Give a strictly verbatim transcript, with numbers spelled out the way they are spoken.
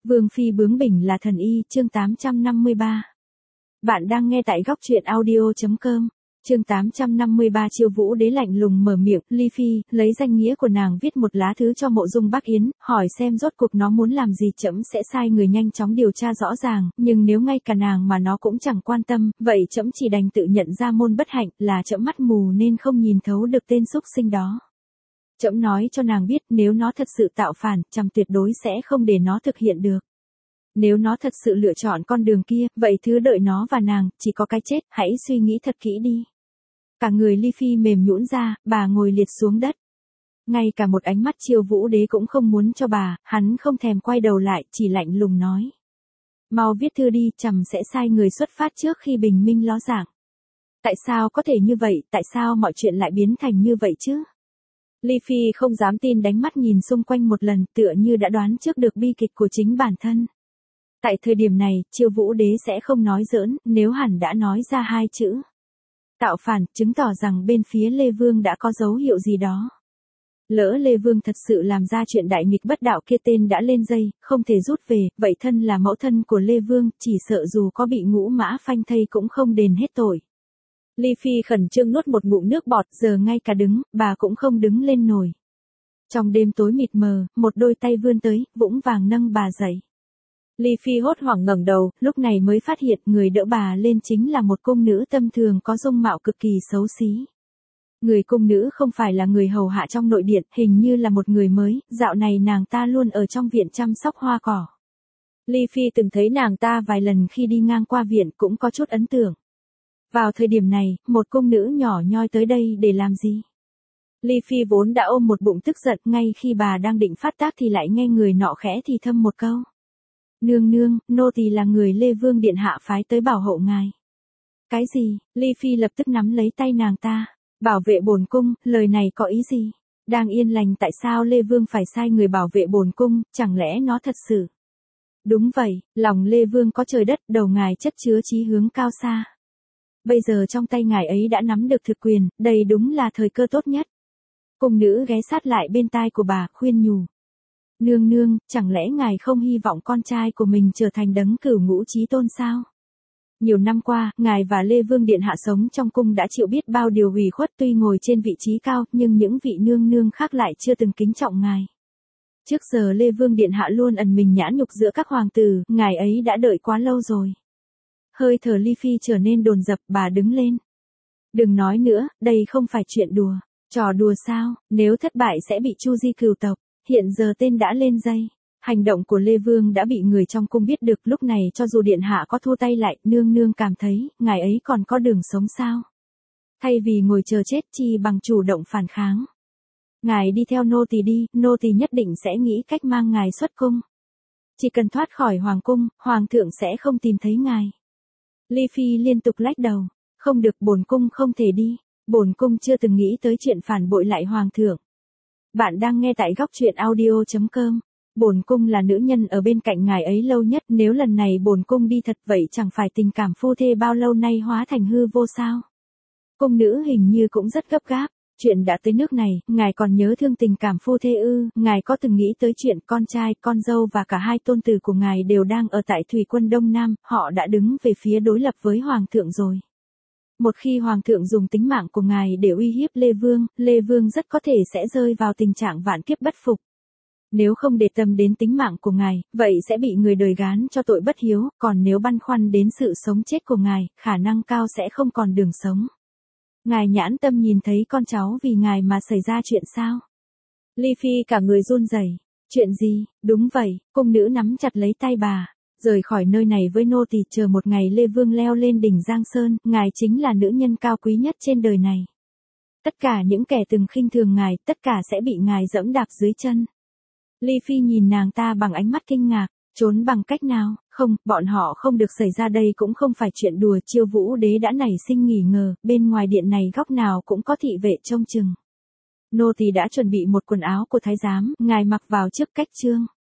Vương phi bướng bỉnh là thần y, chương tám trăm năm mươi ba. Bạn đang nghe tại góc truyện audio chấm com. Chương tám trăm năm mươi ba. Chiêu Vũ Đế lạnh lùng mở miệng, Ly Phi, lấy danh nghĩa của nàng viết một lá thư cho Mộ Dung Bắc Yến, hỏi xem rốt cuộc nó muốn làm gì, trẫm sẽ sai người nhanh chóng điều tra rõ ràng, nhưng nếu ngay cả nàng mà nó cũng chẳng quan tâm, vậy trẫm chỉ đành tự nhận ra môn bất hạnh, là trẫm mắt mù nên không nhìn thấu được tên xúc sinh đó. Trẫm nói cho nàng biết, nếu nó thật sự tạo phản, trẫm tuyệt đối sẽ không để nó thực hiện được. Nếu nó thật sự lựa chọn con đường kia, vậy thứ đợi nó và nàng, chỉ có cái chết, hãy suy nghĩ thật kỹ đi. Cả người Ly Phi mềm nhũn ra, bà ngồi liệt xuống đất. Ngay cả một ánh mắt Chiêu Vũ Đế cũng không muốn cho bà, hắn không thèm quay đầu lại, chỉ lạnh lùng nói. Mau viết thư đi, trẫm sẽ sai người xuất phát trước khi bình minh ló dạng. Tại sao có thể như vậy, tại sao mọi chuyện lại biến thành như vậy chứ? Ly Phi không dám tin, đánh mắt nhìn xung quanh một lần, tựa như đã đoán trước được bi kịch của chính bản thân. Tại thời điểm này, Chiêu Vũ Đế sẽ không nói giỡn, nếu hẳn đã nói ra hai chữ tạo phản, chứng tỏ rằng bên phía Lê Vương đã có dấu hiệu gì đó. Lỡ Lê Vương thật sự làm ra chuyện đại nghịch bất đạo kia, tên đã lên dây, không thể rút về, vậy thân là mẫu thân của Lê Vương, chỉ sợ dù có bị ngũ mã phanh thây cũng không đền hết tội. Ly Phi khẩn trương nuốt một ngụm nước bọt, giờ ngay cả đứng, bà cũng không đứng lên nổi. Trong đêm tối mịt mờ, một đôi tay vươn tới, vũng vàng nâng bà dậy. Ly Phi hốt hoảng ngẩng đầu, lúc này mới phát hiện người đỡ bà lên chính là một cung nữ tầm thường có dung mạo cực kỳ xấu xí. Người cung nữ không phải là người hầu hạ trong nội điện, hình như là một người mới, dạo này nàng ta luôn ở trong viện chăm sóc hoa cỏ. Ly Phi từng thấy nàng ta vài lần khi đi ngang qua viện, cũng có chút ấn tượng. Vào thời điểm này, một cung nữ nhỏ nhoi tới đây để làm gì? Ly Phi vốn đã ôm một bụng tức giận, ngay khi bà đang định phát tác thì lại nghe người nọ khẽ thì thầm một câu. Nương nương, nô tỳ là người Lê Vương điện hạ phái tới bảo hộ ngài. Cái gì? Ly Phi lập tức nắm lấy tay nàng ta. Bảo vệ bổn cung, lời này có ý gì? Đang yên lành tại sao Lê Vương phải sai người bảo vệ bổn cung, chẳng lẽ nó thật sự? Đúng vậy, lòng Lê Vương có trời đất, đầu ngài chất chứa chí hướng cao xa. Bây giờ trong tay ngài ấy đã nắm được thực quyền, đây đúng là thời cơ tốt nhất. Cung nữ ghé sát lại bên tai của bà, khuyên nhủ. Nương nương, chẳng lẽ ngài không hy vọng con trai của mình trở thành đấng cửu ngũ chí tôn sao? Nhiều năm qua, ngài và Lê Vương điện hạ sống trong cung đã chịu biết bao điều ủy khuất, tuy ngồi trên vị trí cao, nhưng những vị nương nương khác lại chưa từng kính trọng ngài. Trước giờ Lê Vương điện hạ luôn ẩn mình nhã nhục giữa các hoàng tử, ngài ấy đã đợi quá lâu rồi. Hơi thở Ly Phi trở nên dồn dập, bà đứng lên. Đừng nói nữa, đây không phải chuyện đùa. Trò đùa sao, nếu thất bại sẽ bị chu di cửu tộc, hiện giờ tên đã lên dây. Hành động của Lê Vương đã bị người trong cung biết được, lúc này cho dù điện hạ có thua tay lại, nương nương cảm thấy, ngài ấy còn có đường sống sao? Thay vì ngồi chờ chết, chi bằng chủ động phản kháng. Ngài đi theo nô tỳ đi, nô tỳ nhất định sẽ nghĩ cách mang ngài xuất cung. Chỉ cần thoát khỏi hoàng cung, hoàng thượng sẽ không tìm thấy ngài. Ly Phi liên tục lách đầu, không được, bổn cung không thể đi, bổn cung chưa từng nghĩ tới chuyện phản bội lại hoàng thượng. Bạn đang nghe tại góc truyện audio chấm com. Bổn cung là nữ nhân ở bên cạnh ngài ấy lâu nhất, nếu lần này bổn cung đi thật vậy chẳng phải tình cảm phu thê bao lâu nay hóa thành hư vô sao? Cung nữ hình như cũng rất gấp gáp. Chuyện đã tới nước này, ngài còn nhớ thương tình cảm phu thê ư? Ngài có từng nghĩ tới chuyện con trai, con dâu và cả hai tôn tử của ngài đều đang ở tại thủy quân Đông Nam, họ đã đứng về phía đối lập với hoàng thượng rồi. Một khi hoàng thượng dùng tính mạng của ngài để uy hiếp Lê Vương, Lê Vương rất có thể sẽ rơi vào tình trạng vạn kiếp bất phục. Nếu không để tâm đến tính mạng của ngài, vậy sẽ bị người đời gán cho tội bất hiếu, còn nếu băn khoăn đến sự sống chết của ngài, khả năng cao sẽ không còn đường sống. Ngài nhãn tâm nhìn thấy con cháu vì ngài mà xảy ra chuyện sao? Ly Phi cả người run rẩy. Chuyện gì? Đúng vậy, cung nữ nắm chặt lấy tay bà. Rời khỏi nơi này với nô tỳ, chờ một ngày Lê Vương leo lên đỉnh Giang Sơn, ngài chính là nữ nhân cao quý nhất trên đời này. Tất cả những kẻ từng khinh thường ngài, tất cả sẽ bị ngài dẫm đạp dưới chân. Ly Phi nhìn nàng ta bằng ánh mắt kinh ngạc, trốn bằng cách nào? Không, bọn họ không được xảy ra, đây cũng không phải chuyện đùa. Chiêu Vũ Đế đã nảy sinh nghi ngờ, bên ngoài điện này góc nào cũng có thị vệ trông chừng. Nô tỳ đã chuẩn bị một quần áo của thái giám, ngài mặc vào trước cách trương.